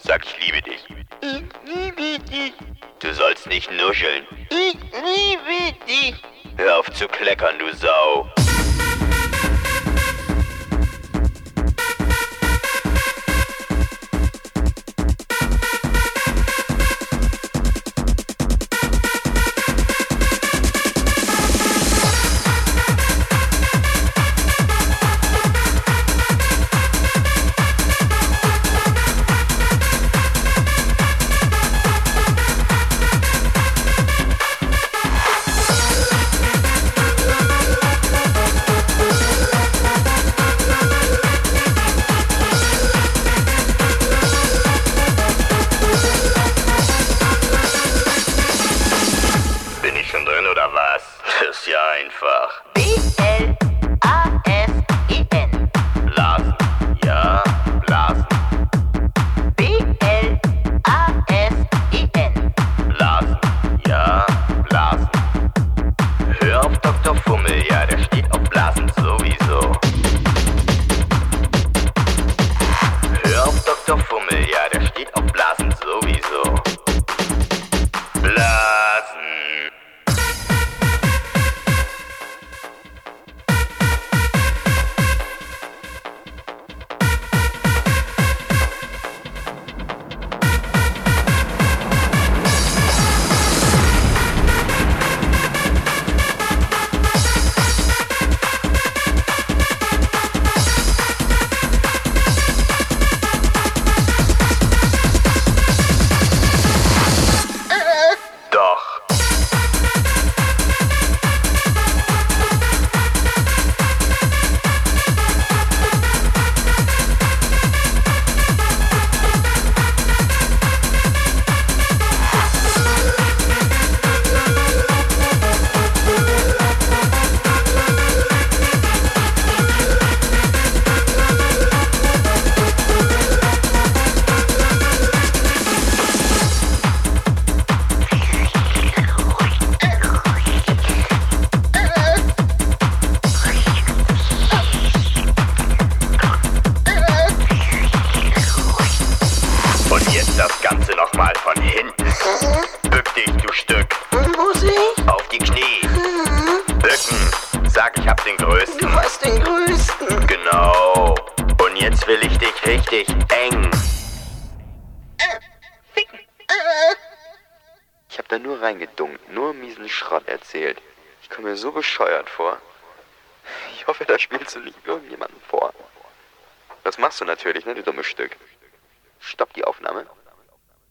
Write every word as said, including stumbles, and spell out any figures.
Sag, ich liebe dich. Ich liebe dich. Du sollst nicht nuscheln. Ich liebe dich. Hör auf zu kleckern, du Sau. Oder was? Das ist ja einfach. B L A S E N. Blasen. Ja, blasen. B L A S E N. Blasen. Ja, blasen. Hör auf Doktor Fummel, ja, der steht auf Blasen sowieso. Hör auf Doktor Fummel, ja, der steht auf Blasen sowieso. Blasen. Das Ganze nochmal von hinten. Bück dich, du Stück. Muss ich? Auf die Knie. Bücken. Sag, ich hab den größten. Du hast den größten. Genau. Und jetzt will ich dich richtig eng. Äh, ficken. Äh. Ich hab da nur reingedunkt, nur miesen Schrott erzählt. Ich komme mir so bescheuert vor. Ich hoffe, da spielst du nicht irgendjemanden vor. Das machst du natürlich, ne, du dummes Stück. Stopp die Aufnahme.